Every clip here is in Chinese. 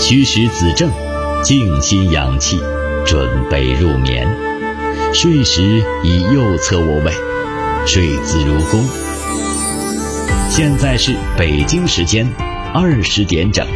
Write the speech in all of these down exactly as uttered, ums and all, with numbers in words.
虚实子正，静心养气，准备入眠。睡时以右侧卧位，睡姿如弓。现在是北京时间二十点整。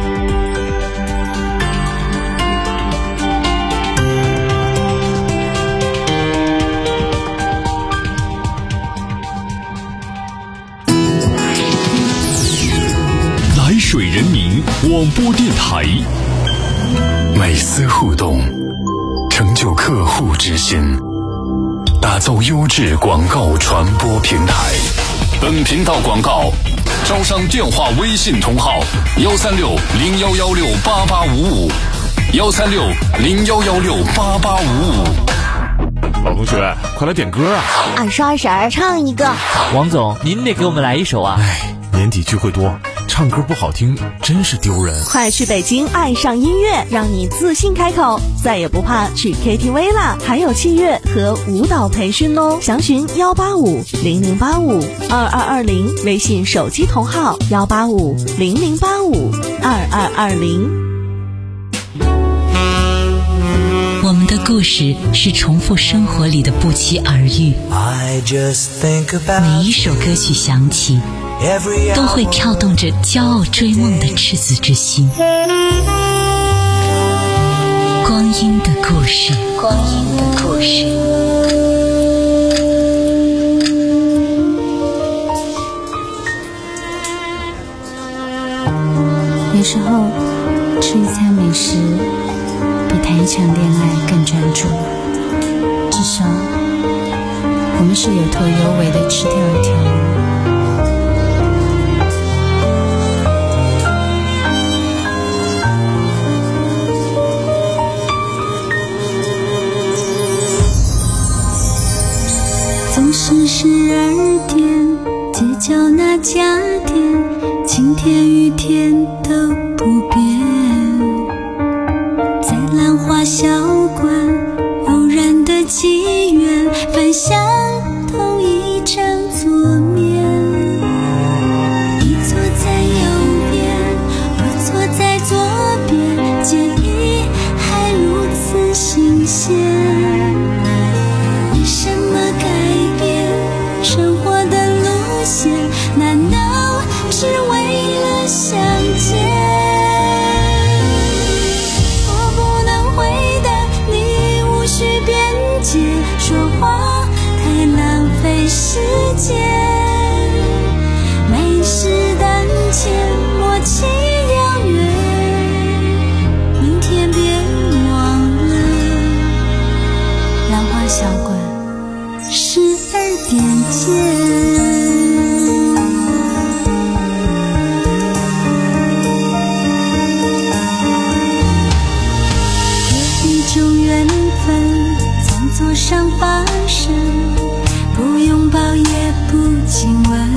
来水人民广播电台， 每丝互动，成就客户之心，打造优质广告传播平台。本频道广告招商电话微信同号：幺三六零幺幺六八八五五，幺三六零幺幺六八八五五。 老同学，快来点歌啊！ 二十二婶儿唱一个。 王总，您得给我们来一首啊！ 哎，年底聚会多，唱歌不好听真是丢人。 快去北京爱上音乐，让你自信开口，再也不怕去 K T V 啦！还有器乐和舞蹈培训哦，详询幺八五零零八五二二二零，微信手机同号幺八五零零八五二二二零。 我们的故事是重复生活里的不期而遇，每一首歌曲响起都会跳动着骄傲追梦的赤子之心。光阴的故事，光阴的故事。 有时候吃一餐美食比谈一场恋爱更专注，至少我们是有头有尾的吃掉一条鱼。总是十二点，街角那家店，晴天雨天都不变。在兰花小馆，偶然的机缘，分享同一张桌面。你坐在右边，我坐在左边，记忆还如此新鲜。为什么改变生活的路线？难道只为了相见？我不能回答你无需辩解，说话太浪费时间。美食当前，默契遥远，明天别忘了兰花小馆十二点见。座上发生，不拥抱也不亲吻，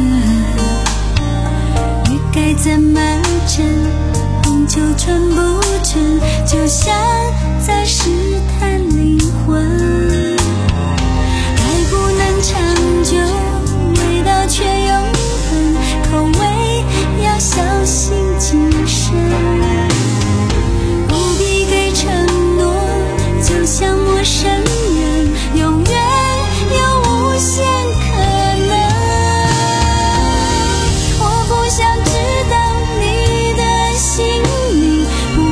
欲该怎么整，红酒纯不纯，就像在试探灵魂。爱不能长久，味道却永恒，口味要小心谨慎，不必给承诺，就像陌生人，永远有无限可能。我不想知道你的姓名，不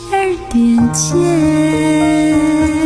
而点见。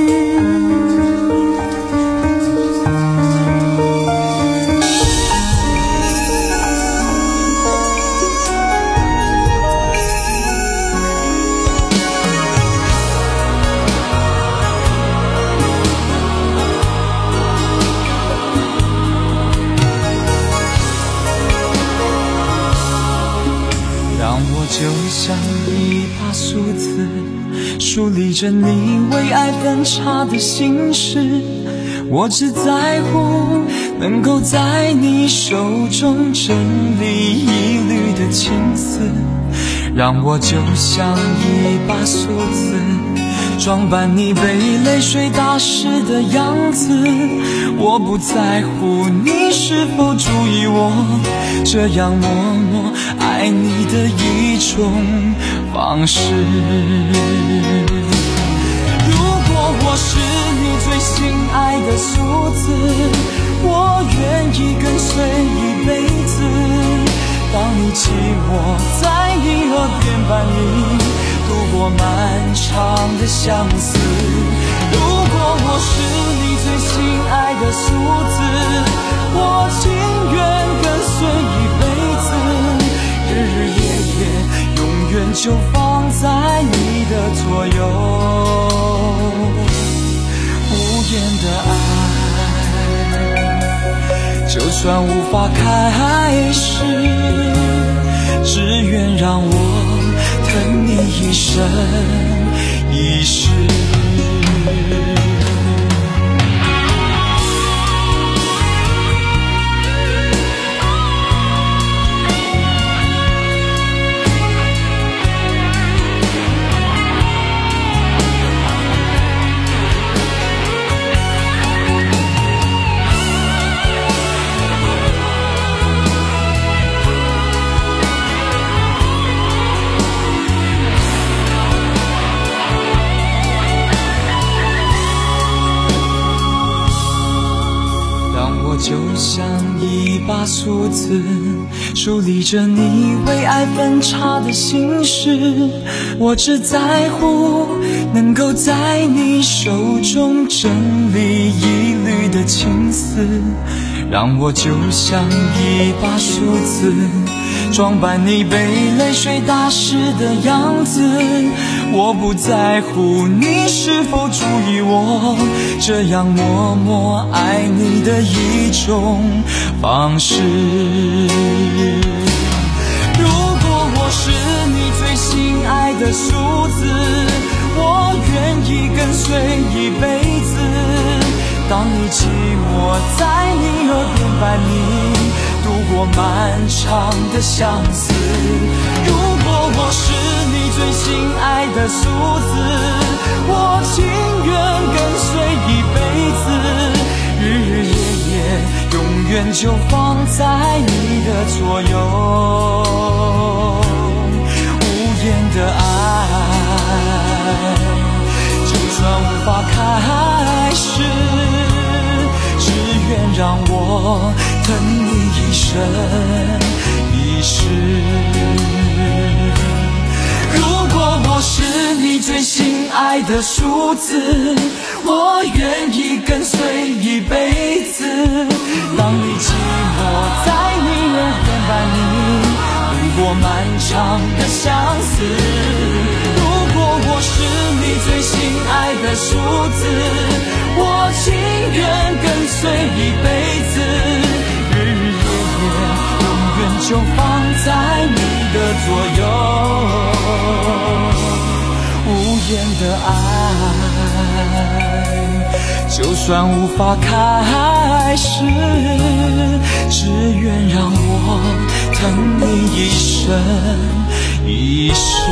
就像一把梳子，梳理着你为爱分岔的心事。我只在乎能够在你手中整理一缕的情丝，让我就像一把梳子，装扮你被泪水打湿的样子。我不在乎你是否注意我这样默默爱你的一种方式。如果我是你最心爱的梳子，我愿意跟随一辈子。当你寂寞，在你耳边伴你度过漫长的相思。如果我是你最心爱的梳子，我情愿跟随一辈子，日日夜夜永远就放在你的左右。无言的爱，就算无法开始，只愿让我疼你一生一世。就像一把梳子，梳理着你为爱分岔的心事。我只在乎能够在你手中整理一缕的情丝，让我就像一把梳子，装扮你被泪水打湿的样子。我不在乎你是否注意我这样默默爱你的一种方式。如果我是你最心爱的梳子，我愿意跟随一辈子。当你寂寞，在你耳边伴你度过漫长的相思。如果我是你最心爱的梳子，我情愿跟随一辈子，日日夜夜永远就放在你的左右。无言的爱，就算无法开始，只愿让我疼你一生一世。如果我是你最心爱的梳子，我愿意跟随一辈子。当你寂寞，在你耳边伴你度过漫长的相思。如果我是你最心爱的梳子，我情愿跟随一辈子，日日夜夜永远就放在你的左右。无言的爱，就算无法开始，只愿让我疼你一生一世。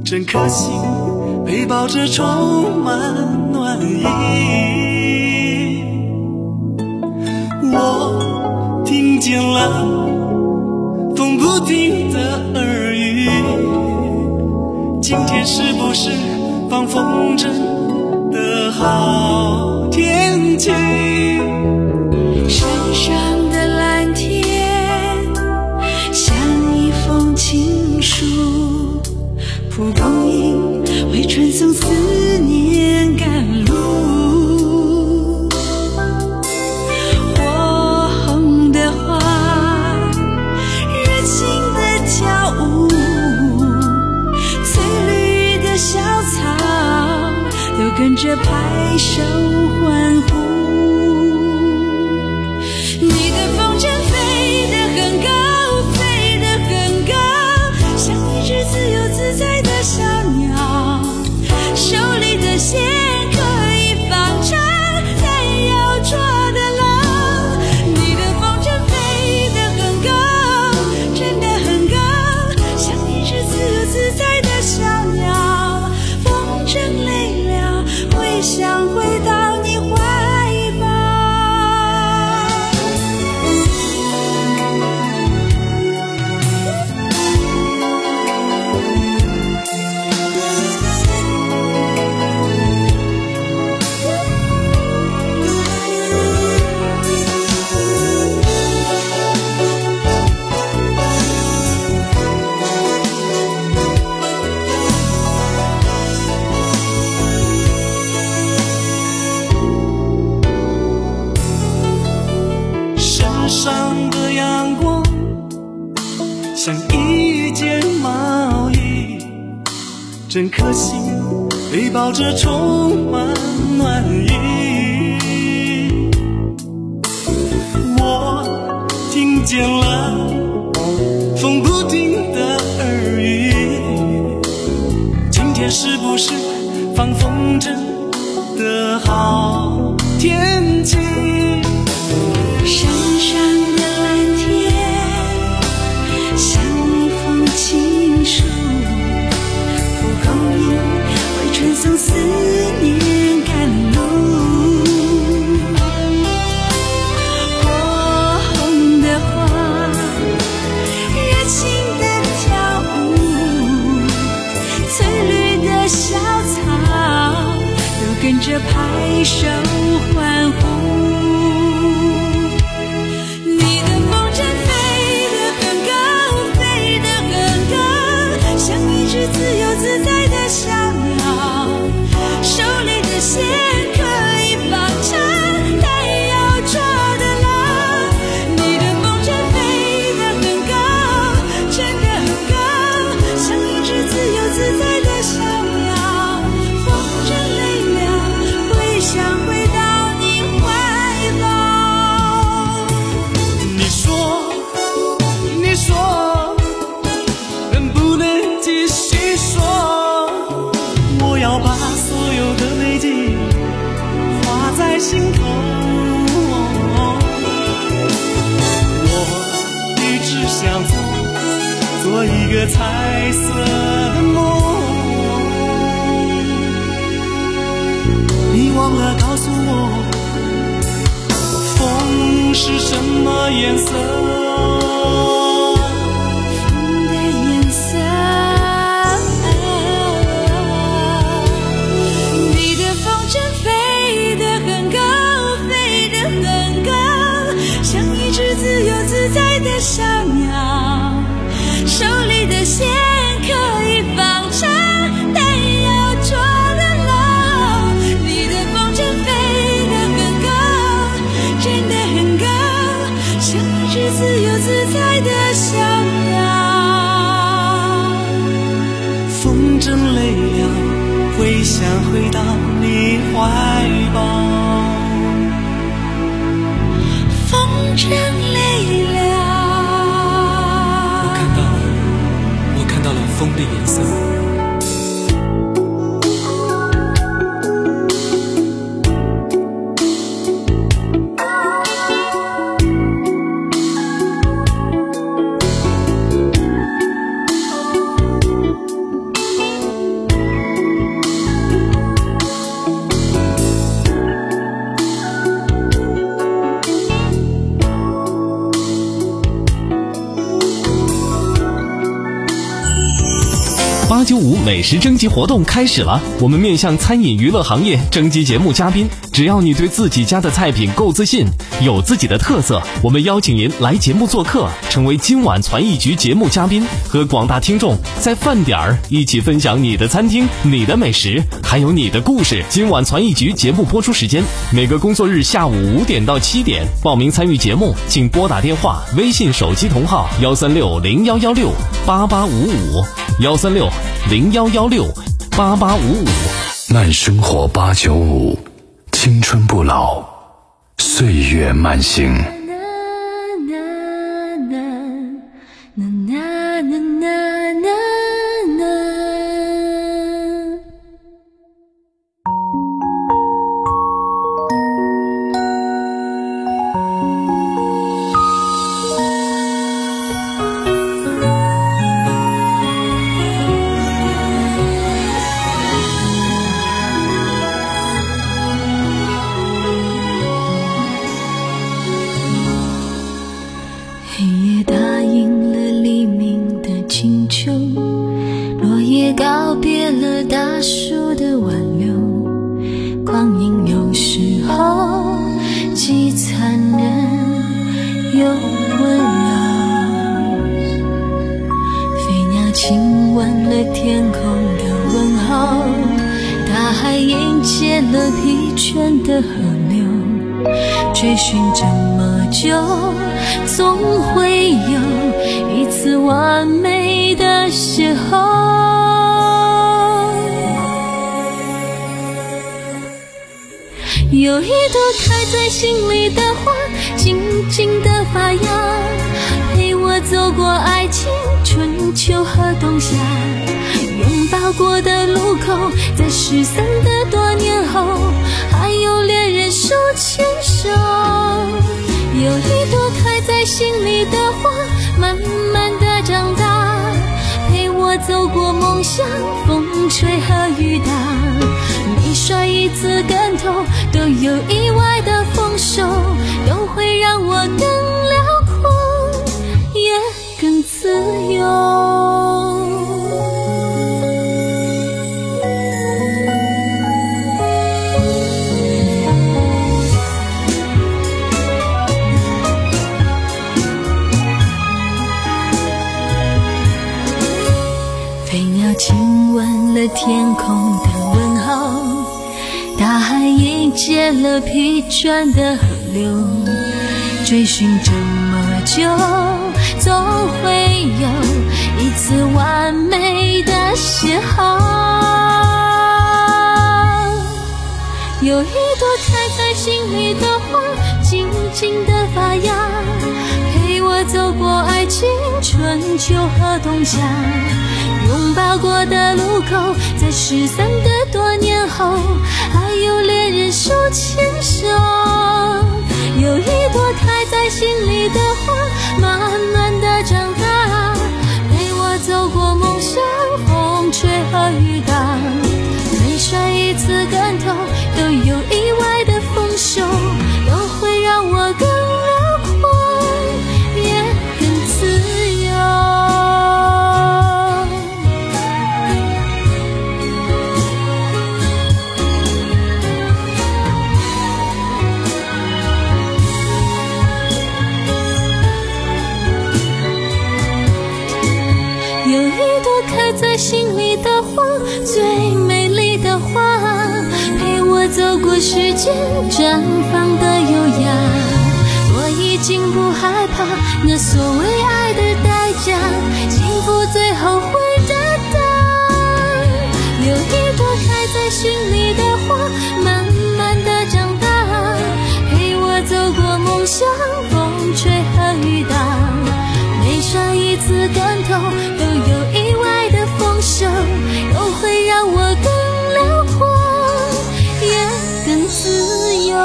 真可惜，背包着充满暖意。我听见了风不停的耳语，今天是不是放风筝的好天气？ 山上的蓝天像一封情书，蒲公英为传送思念赶路，火红的花热情的跳舞，翠绿的小草都跟着拍手欢呼。你的风筝飞得很高，飞得很高，像一只自由自在的小鸟，手里的线可以放长，但要抓得牢。你的风筝飞得很高，真的很高，像一只自由自在的小鸟，风筝累了会想回到你怀抱。 上的阳光像一件毛衣，真可惜，背包着充满暖意。我听见了风不停的耳语，今天是不是放风筝的好天气？ 山上的蓝天像一封情书，蒲公英为传送思念赶路，火红的花热情的跳舞，翠绿的小草都跟着拍手欢呼。自由自在的小鸟，手里的线可以放长，但要抓得牢。你的风筝飞得很高，真的很高，像一只自由自在的小鸟，风筝累了会想回到你怀抱。 你说，你说能不能继续说，我要把所有的美景画在心头。我一直想做做一个彩色的梦，你忘了告诉我风是什么颜色。 小鸟，手里的线可以放长，但要抓得牢。你的风筝飞得很高，真的很高，像一只自由自在的小鸟。 风筝累了会想回到你怀抱， 风筝累了， 风的颜色。 八九五美食征集活动开始了，我们面向餐饮娱乐行业征集节目嘉宾，只要你对自己家的菜品够自信，有自己的特色，我们邀请您来节目做客，成为今晚传艺局节目嘉宾，和广大听众在饭点儿一起分享你的餐厅、你的美食，还有你的故事。今晚传艺局节目播出时间每个工作日下午五点到七点，报名参与节目请拨打电话、微信手机同号幺三六零幺幺六八八五五幺三六零幺幺六八八五五。 慢生活八九五，青春不老，岁月慢行。 告别了大树的挽留，光阴有时候既残忍又温柔。飞鸟亲吻了天空的问候，大海迎接了疲倦的河流。追寻这么久，总会有一次完美的邂逅。有一朵开在心里的花，静静地发芽，陪我走过爱情春秋和冬夏。拥抱过的路口，在失散的多年后，还有恋人手牵手。有一朵开在心里的花，慢慢地长大，陪我走过梦想风吹和雨打。每摔一次跟头，都有意外的丰收，都会让我更辽阔，也更自由。飞鸟亲吻了天空的问候，大海迎接了疲倦的河流。追寻这么久，总会有一次完美的邂逅。有一朵开在心里的花，静静地发芽，陪我走过爱情春秋和冬夏。拥抱过的路口，在失散的多年后，还有恋人手牵手。有一朵开在心里的花，慢慢地长大，陪我走过梦想风吹和雨打。每摔一次跟头，都有意外的丰收，都会让我更辽阔，也更自由。有一朵开在心里的花，最美丽的花，陪我走过时间绽放的优雅。我已经不害怕那所谓爱的代价，幸福最后会得到。有一朵开在心里的花，慢慢地长大，陪我走过梦想风吹和雨打。每摔一次跟头，都有意外的丰收，都会让我更辽阔，也更自由。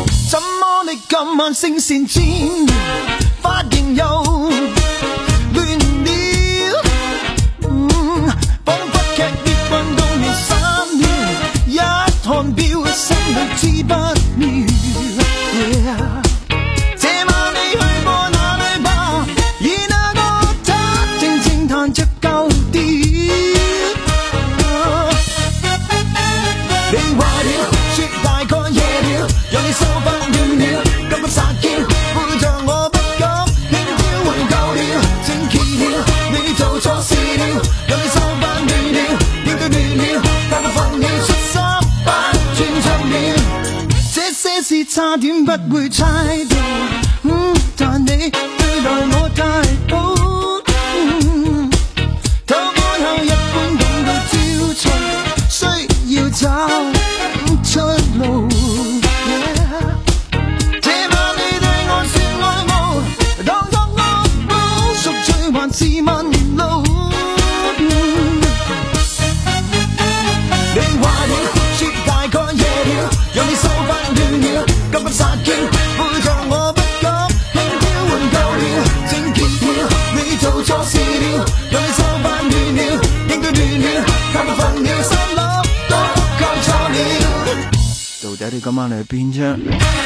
今晚聲線轉，髮型又亂差點不會猜到，嗯，但你對待我太好，嗯，偷開口一般感到焦躁，需要找出路。這晚你對我說愛慕，當作我補贖罪還是問路。你壞了，說大概夜了，讓你手法亂了，急不殺嬌，背着我不覺輕佻換夠了，整結了，你做錯事了，讓你手法亂了，應對亂了，太過分了，心諗都搞錯了。到底你今晚嚟邊啫？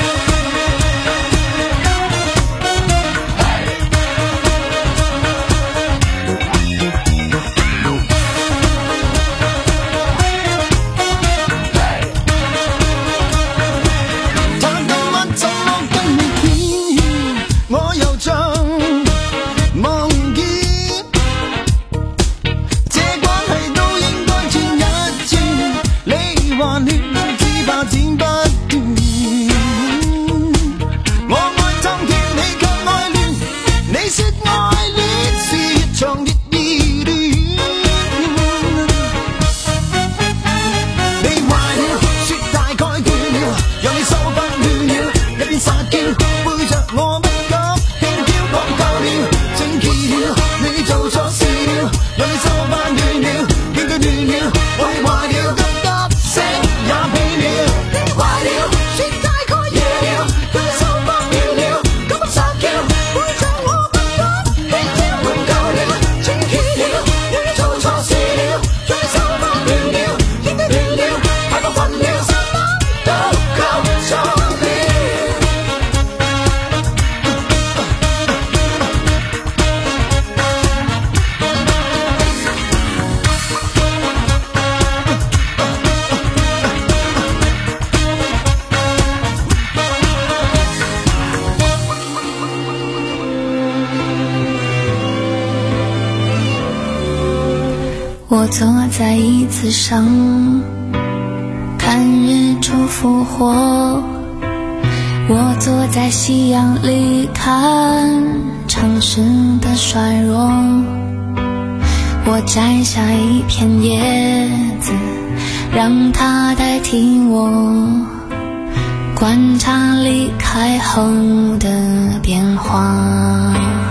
我坐在椅子上看日出复活，我坐在夕阳里看城市的衰弱，我摘下一片叶子让它代替我观察离开后的变化，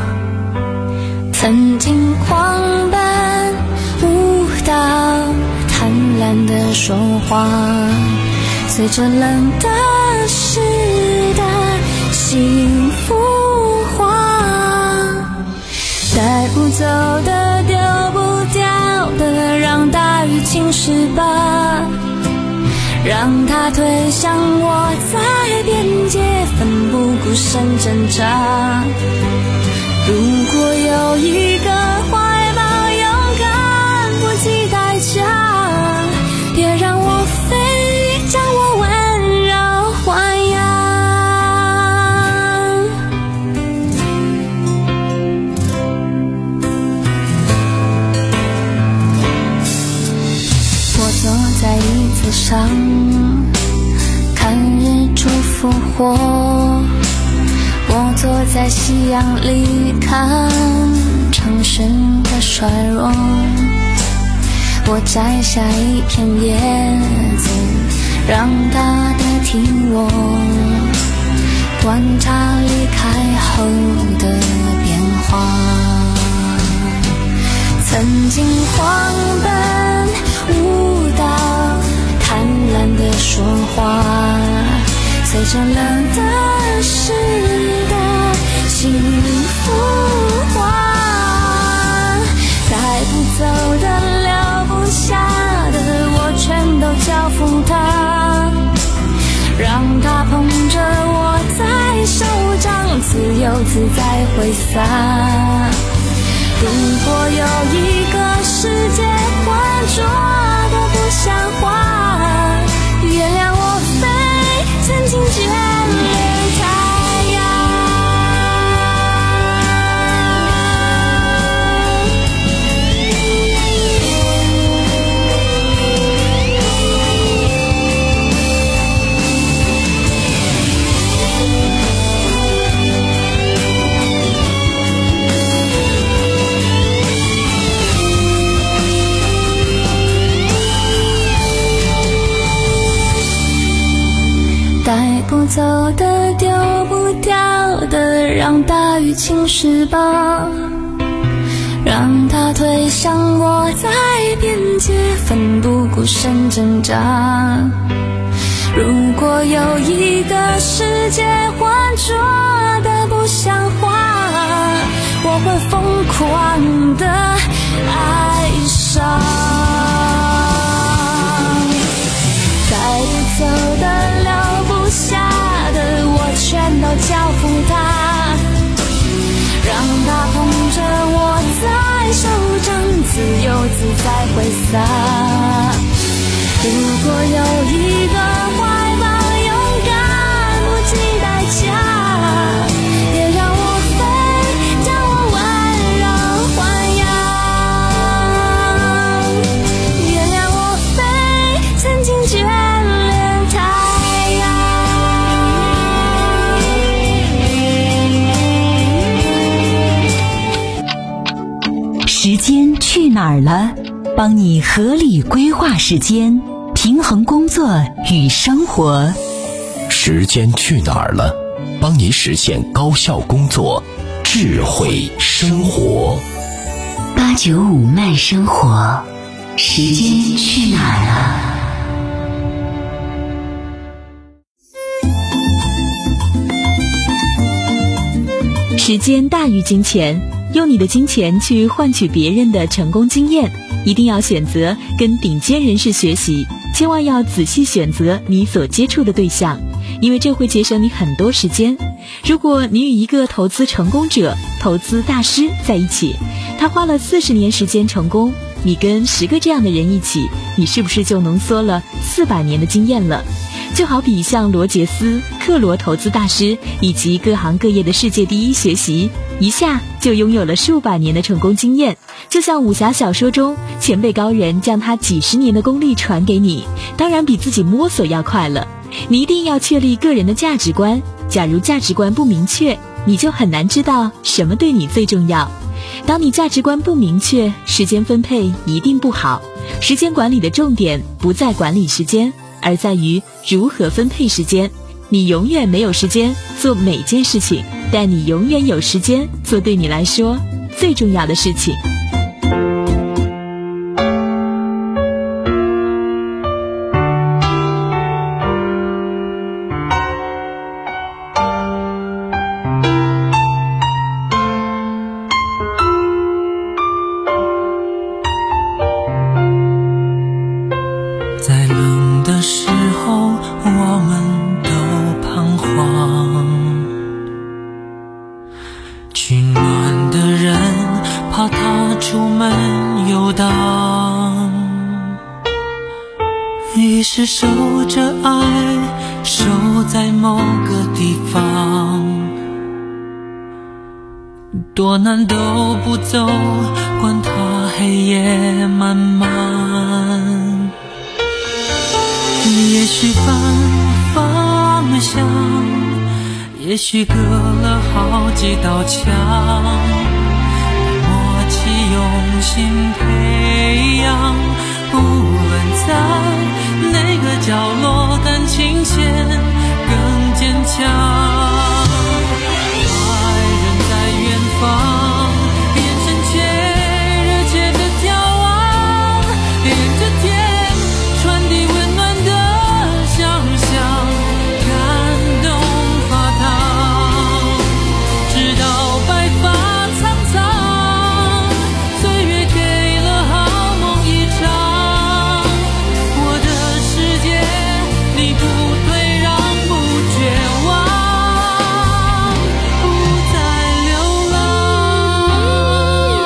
曾经狂奔舞蹈贪婪的说话，随着冷的湿的幸福化，带不走的丢不掉的让大雨侵蚀吧，让它推向我在边界奋不顾身挣扎，如果有一个怀抱勇敢不计代价，别让我飞，将我温柔豢养。我坐在椅子上看日出复活，我坐在夕阳里看城市的衰弱，我摘下一片叶子让它代替我观察离开后的变化，曾经狂奔舞蹈贪婪的说话，随着冷的湿的幸福化，带不走的留不下的我全都交付他，让他捧着我在手掌自由自在挥洒，如果有一个世界浑浊的不像话，原谅我飞，曾经眷恋太阳。 要走的丢不掉的，让大雨侵蚀吧，让它推向我在边界，奋不顾身挣扎。如果有一个世界浑浊的不像话，我会疯狂的爱上。带不走的留不下的，我全都交付他，让他捧着我在手掌，自由自在挥洒。如果有一个怀抱勇敢不计代价，也让我飞，将我温柔豢养，也让我飞，曾经眷恋太阳。时间去哪儿了？帮你合理规划时间，平衡工作与生活。 时间去哪儿了？帮你实现高效工作，智慧生活。 八九五慢生活，时间去哪儿了？时间大于金钱，用你的金钱去换取别人的成功经验。一定要选择跟顶尖人士学习，千万要仔细选择你所接触的对象，因为这会节省你很多时间。如果你与一个投资成功者、投资大师在一起，他花了四十年时间成功，你跟十个这样的人一起，你是不是就浓缩了四百年的经验了？就好比像罗杰斯、克罗投资大师以及各行各业的世界第一学习，一下就拥有了数百年的成功经验。就像武侠小说中，前辈高人将他几十年的功力传给你，当然比自己摸索要快了。你一定要确立个人的价值观，假如价值观不明确，你就很难知道什么对你最重要。当你价值观不明确，时间分配一定不好。时间管理的重点不在管理时间，而在于如何分配时间。你永远没有时间做每件事情，但你永远有时间做对你来说最重要的事情。 在冷的时候，我们都彷徨，取暖的人怕他出门游荡，于是守着爱，守在某个地方，多难都不走，管他黑夜漫漫。也许反方向，也许隔了好几道墙，默契用心培养，无论在哪个角落，感情线更坚强。爱人在远方，眼神却热切地眺望，沿着天传递温暖的想象，感动发烫，直到白发苍苍，岁月给了好梦一场。我的世界你不退让，不绝望，不再流浪。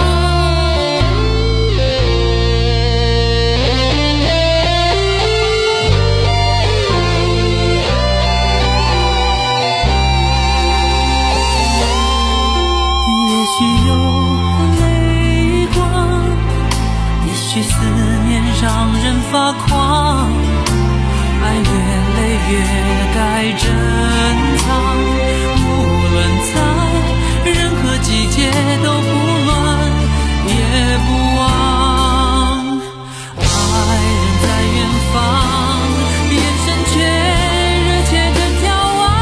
也许有泪光，也许思念让人发狂，爱越累越该珍藏，无论在任何季节都不乱也不忘。爱人在远方，眼神却热切地眺望，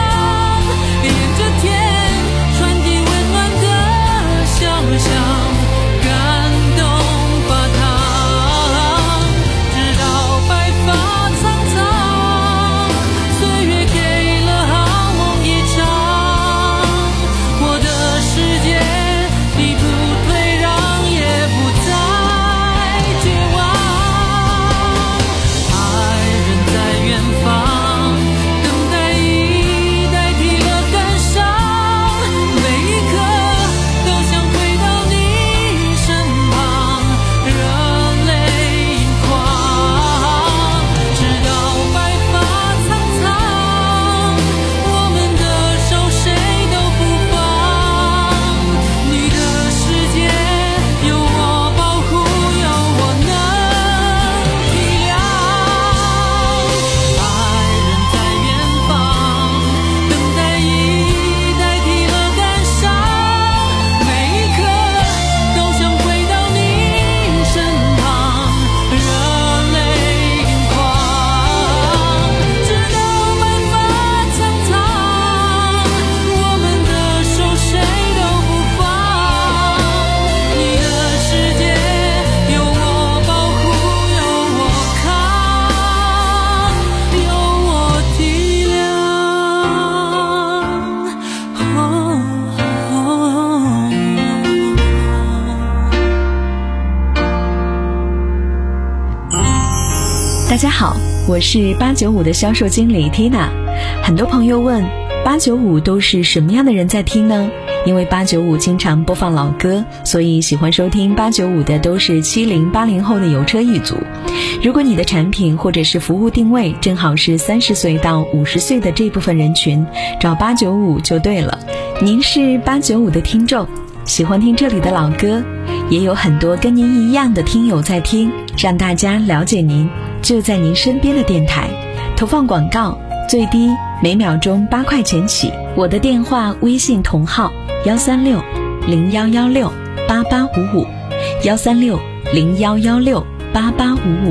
大家好，我是八九五的销售经理 Tina。 很多朋友问八九五都是什么样的人在听呢？因为八九五经常播放老歌，所以喜欢收听八九五的都是七零八零后的油车一族。如果你的产品或者是服务定位正好是三十岁到五十岁的这部分人群，找八九五就对了。您是八九五的听众，喜欢听这里的老歌，也有很多跟您一样的听友在听，让大家了解您，就在您身边的电台。投放广告最低每秒钟八块钱起。我的电话微信同号幺三六零幺幺六八八五五，幺三六零幺幺六八八五五。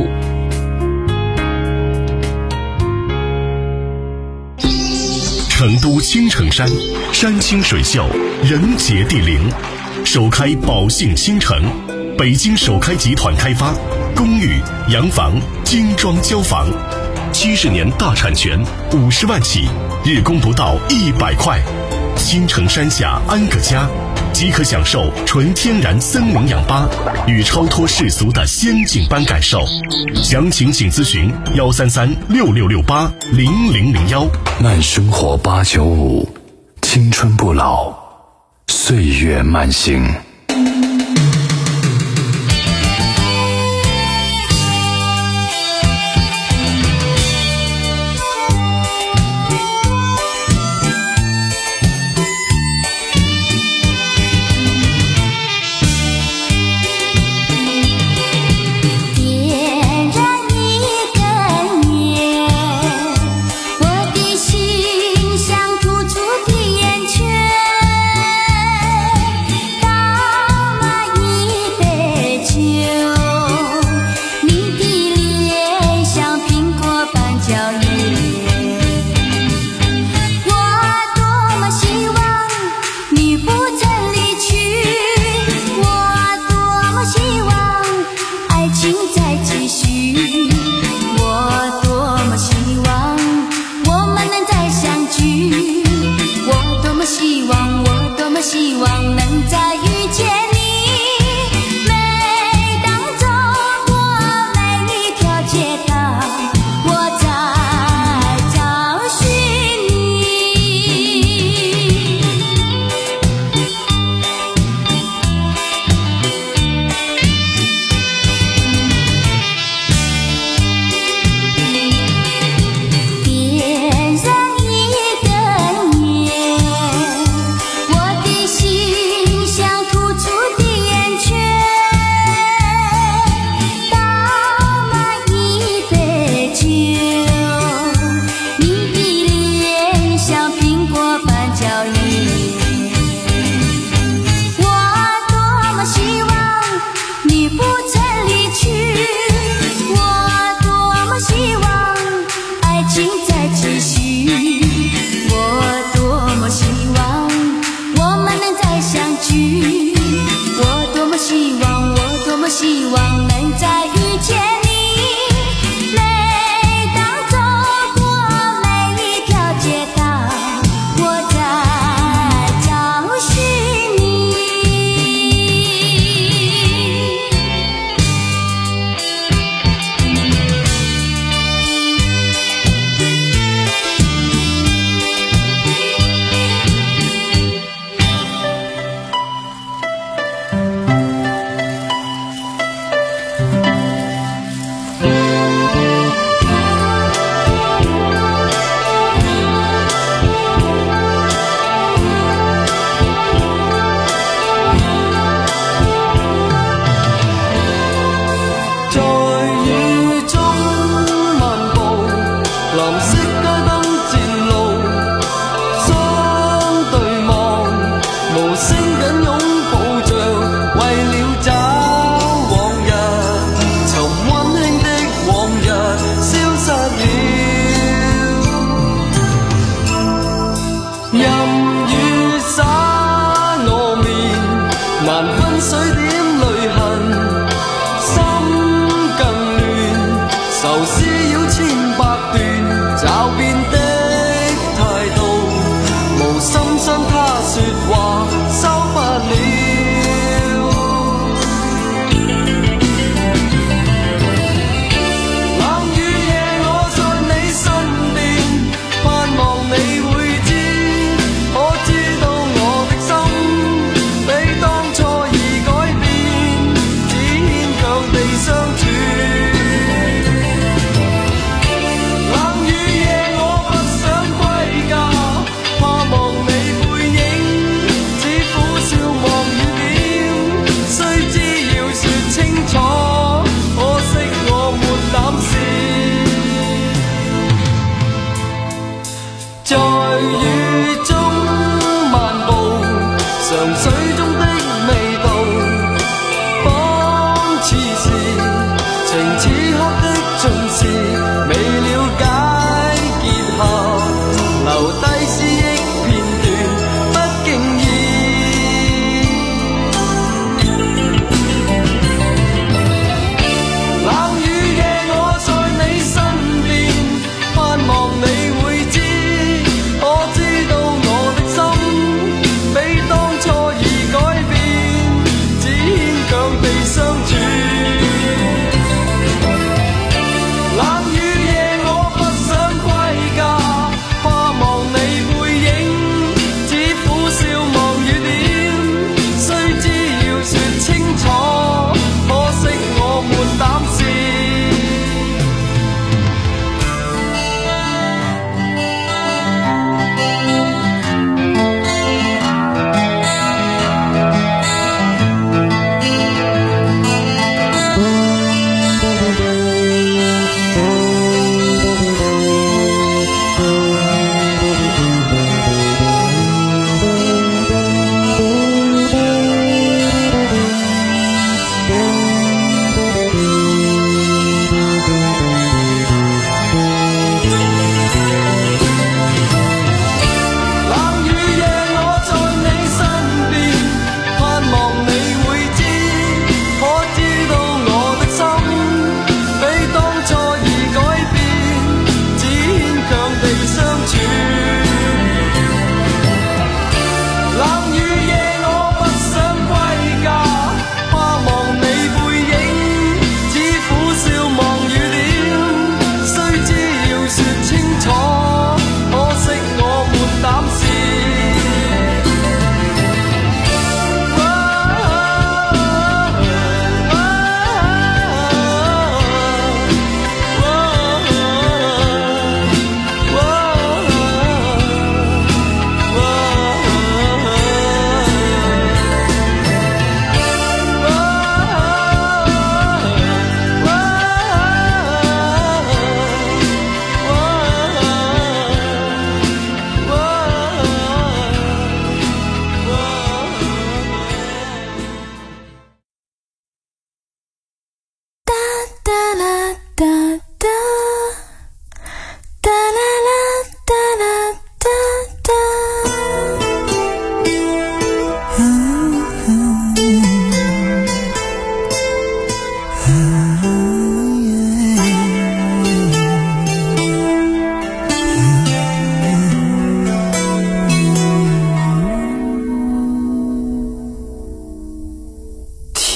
成都青城山，山清水秀，人杰地灵，首开宝兴新城，北京首开集团开发，公寓、洋房、精装交房，七十年大产权，五十万起，日供不到一百块。青城山下安个家，即可享受纯天然森林氧吧与超脱世俗的仙境般感受。详情请咨询幺三三六六六八零零零幺。 慢生活八九五，青春不老，岁月慢行。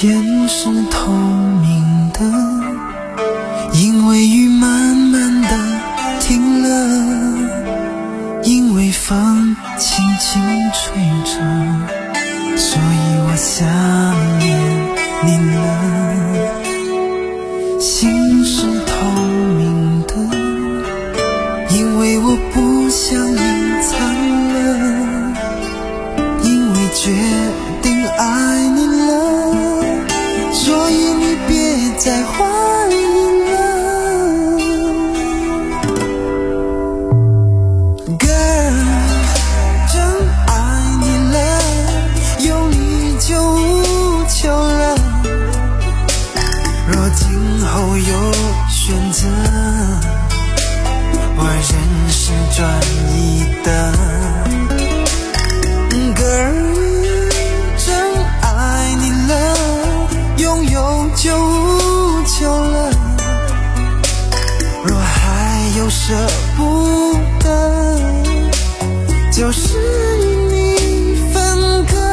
天是透明的，因为雨慢慢的停了，因为风轻轻吹着，所以我想念你了。心是透明的，因为我不想隐藏了，因为决定爱你了，所以你别再怀疑了。 Girl， 真爱你了，有你就无求了，若今后有选择，我仍是专一的。 Girl， 真爱你了，拥有就无求了，若还有舍不得，就是与你分割。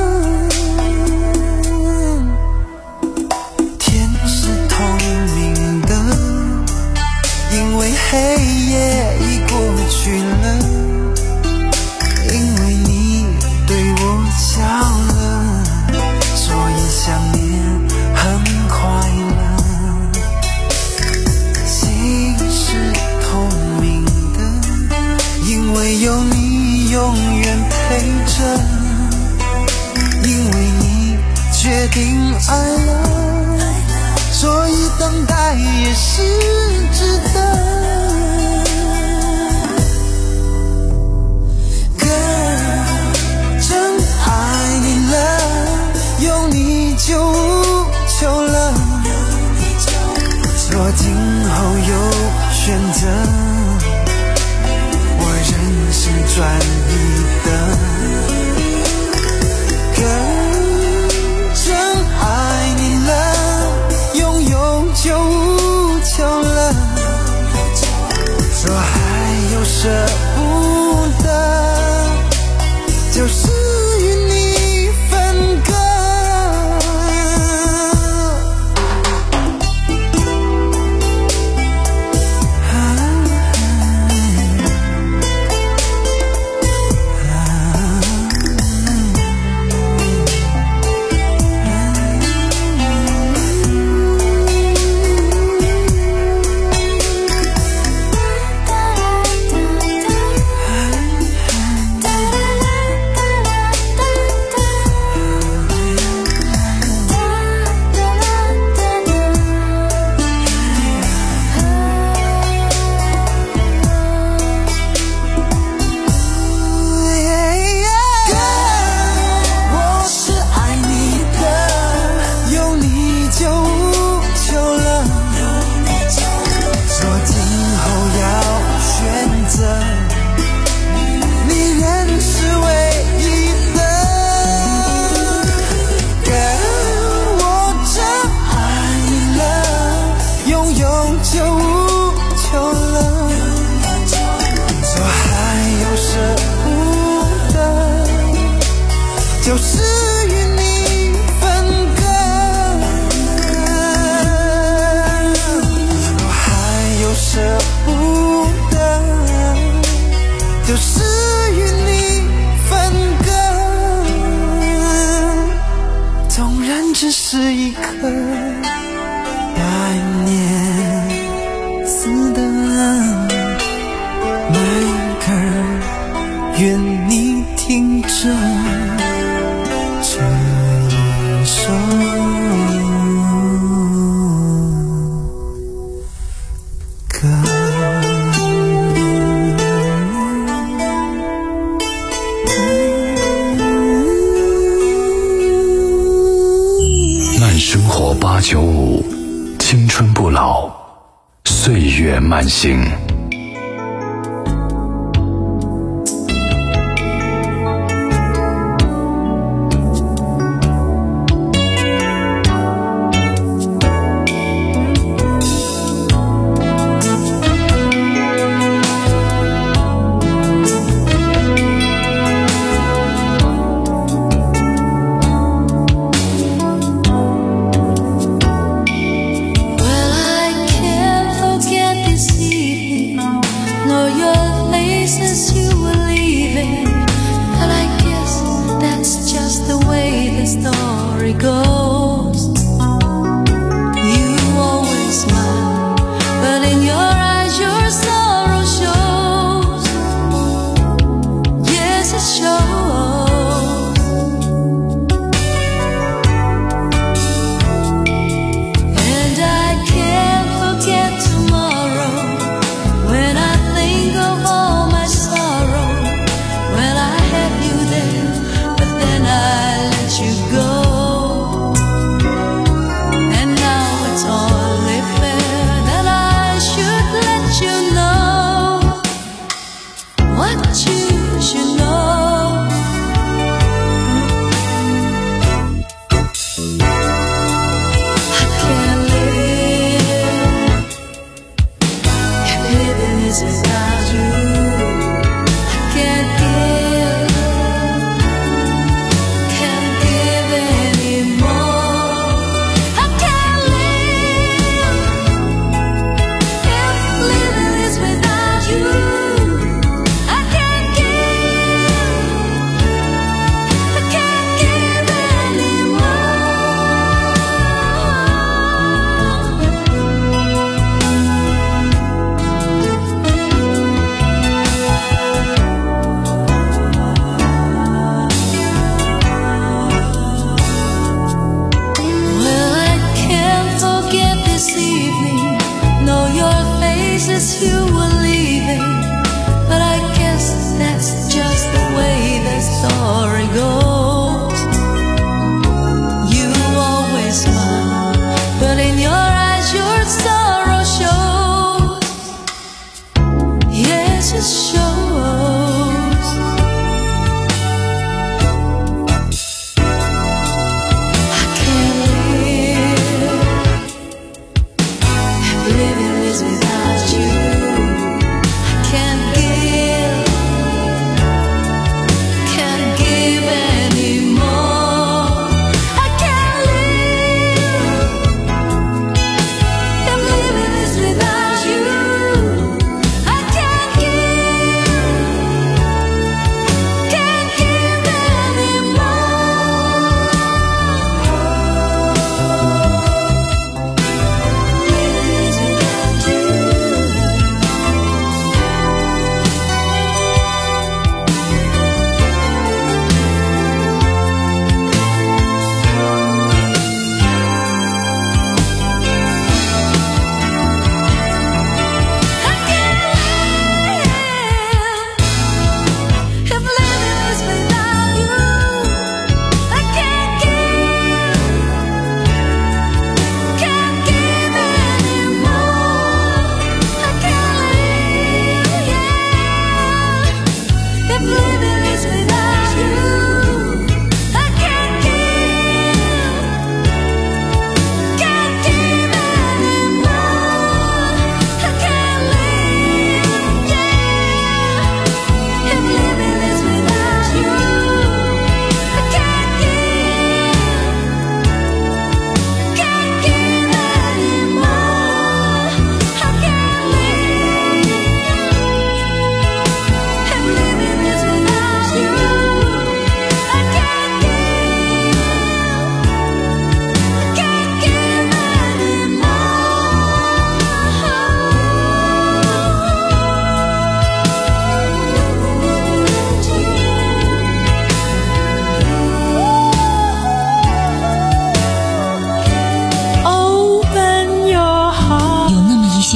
天是透明的，因为黑夜已过去了，因为你对我笑了，所以想念很快乐。心是透明的，因为有你永远陪着，因为你决定爱了，所以等待也是值得。 有你就无求了，若今后有选择，我仍是专一的。Girl， 真爱你了，拥有就无求了，若还有舍不得，就是与你分割。 就是与你分割，若还有舍不得，就是与你分割。纵然只是一颗带念丝的麦克，愿你听着。 慢生活八九五，青春不老，岁月慢行。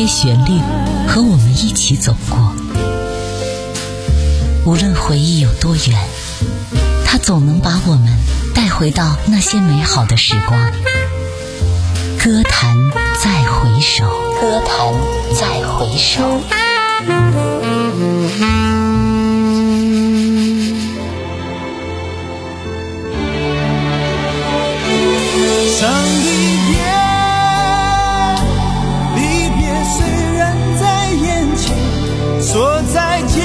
些旋律和我们一起走过。无论回忆有多远，它总能把我们带回到那些美好的时光。歌坛再回首，歌坛再回首。 伤离别，离别虽然在眼前，说再见，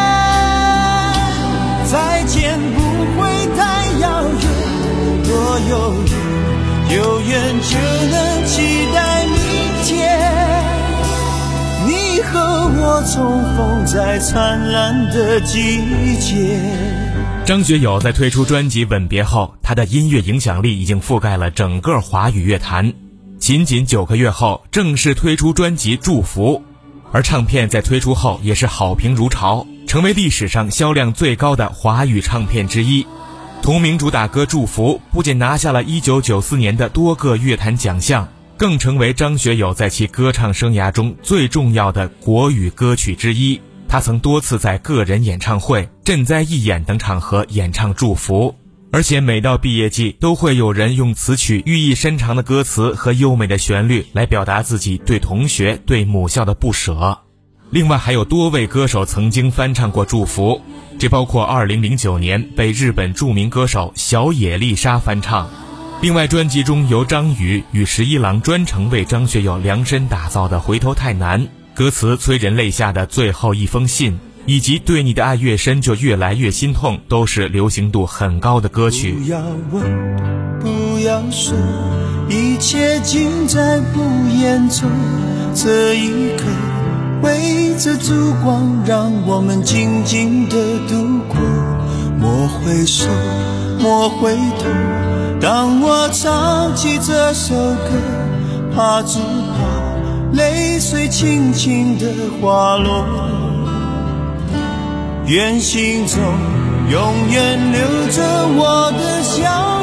再见不会太遥远。若有缘，有缘就能期待明天，你和我重逢在灿烂的季节。 张学友在推出专辑《吻别》后，他的音乐影响力已经覆盖了整个华语乐坛。仅仅九个月后，正式推出专辑《祝福》，而唱片在推出后也是好评如潮，成为历史上销量最高的华语唱片之一。同名主打歌《祝福》不仅拿下了一九九四年的多个乐坛奖项，更成为张学友在其歌唱生涯中最重要的国语歌曲之一。他曾多次在个人演唱会、赈灾义演等场合演唱《祝福》，而且每到毕业季都会有人用词曲寓意深长的歌词和优美的旋律来表达自己对同学、对母校的不舍。另外还有多位歌手曾经翻唱过《祝福》，这包括二零零九年被日本著名歌手小野丽莎翻唱。另外专辑中由张宇与十一郎专程为张学友量身打造的《回头太难》，歌词催人泪下的最后一封信，以及对你的爱越深就越来越心痛，都是流行度很高的歌曲。 不要问，不要说，一切尽在不言中。这一刻围着烛光，让我们静静地度过。莫回首，莫回头，当我唱起这首歌，怕只怕泪水轻轻地滑落。愿心中永远留着我的笑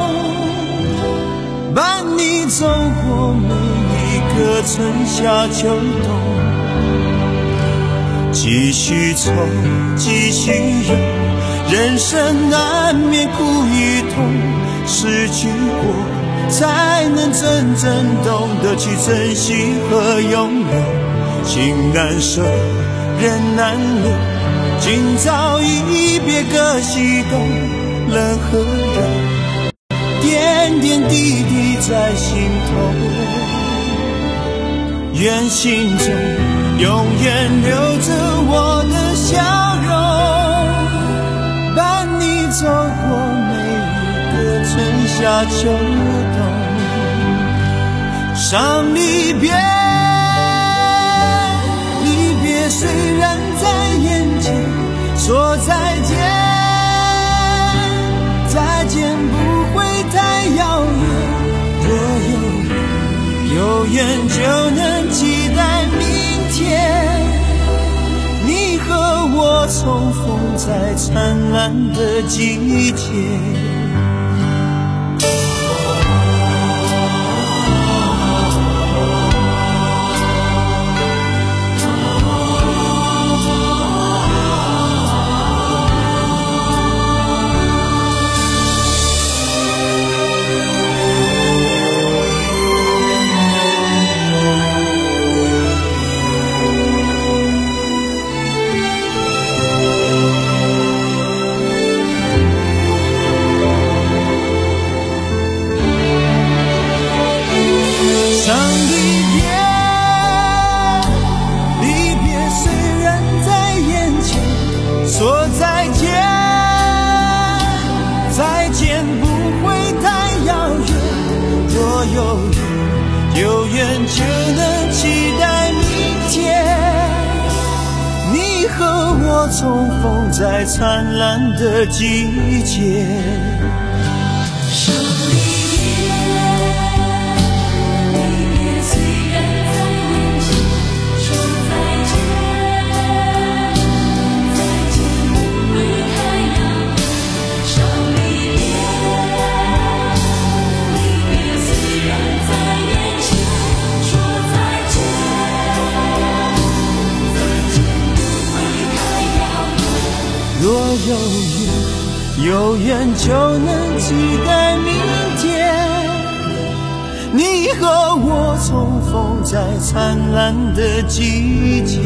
容，伴你走过每一个春夏秋冬。继续走，继续游，人生难免苦与痛，失去过才能真正懂得去珍惜和拥有。情难舍，人难留，今朝一别各西东，冷和热，点点滴滴在心头。愿心中永远留着我的笑容，伴你走过每一个春夏秋冬。伤离别，离别虽然在眼前，说再见，再见不会太遥远。若有有缘就能期待明天，你和我重逢在灿烂的季节。有缘就能期待明天，你和我重逢在灿烂的季节。 有缘，有缘就能期待明天。你和我重逢在灿烂的季节。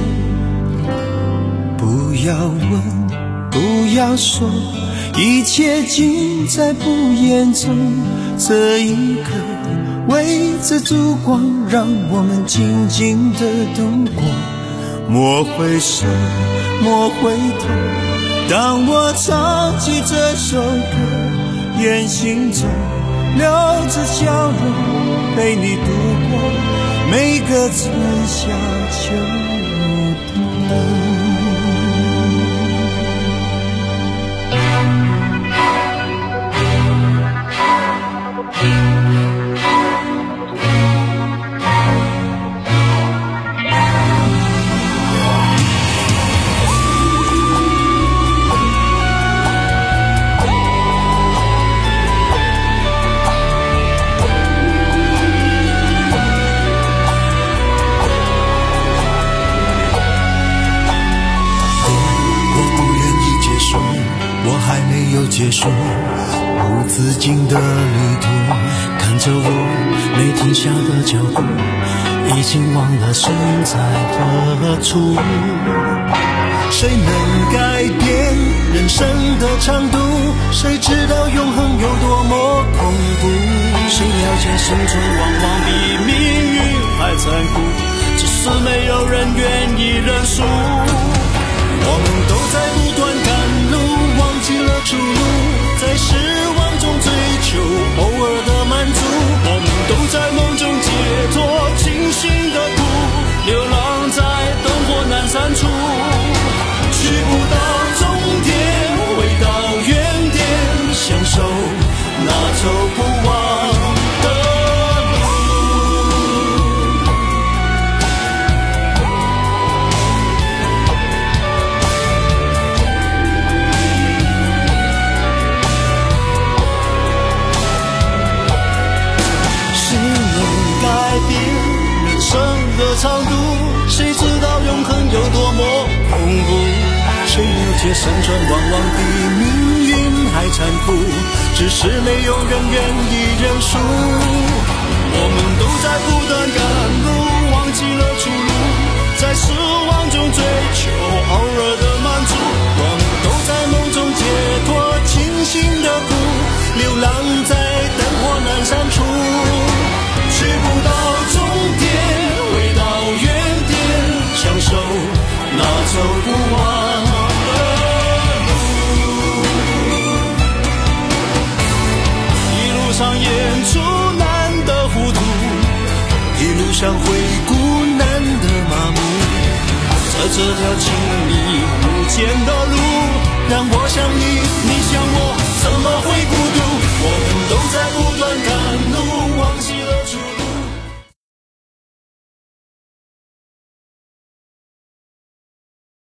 不要问，不要说，一切尽在不言中。这一刻，围着烛光，让我们静静地度过。莫回首，莫回头，当我唱起这首歌，愿心中留着笑容，陪你度过每个春夏秋冬。结束无止境的旅途，看着我没停下的脚步，已经忘了身在何处。谁能改变人生的长度？谁知道永恒有多么恐怖？谁了解生存往往比命运还残酷，只是没有人愿意认输。我们都在不断赶路，忘记了出路，在失望中追求偶尔的满足。我们都在梦中解脱，清醒的哭，流浪在灯火阑珊处，去不到终点，回到原点，享受那走不完的长度，谁知道永恒有多么恐怖？谁了解生存往往比命运还残酷，只是没有人愿意认输。我们都在不断赶路，忘记了出路，在失望中追求偶尔的满足。我们都在梦中解脱，清醒的哭，流浪在灯火阑珊处，去不到终点，享受那走不完的路。一路上演出难的糊涂，一路上回顾难的麻木，在这条亲密无间的路，让我想你，你想我，怎么会孤独？我们都在不断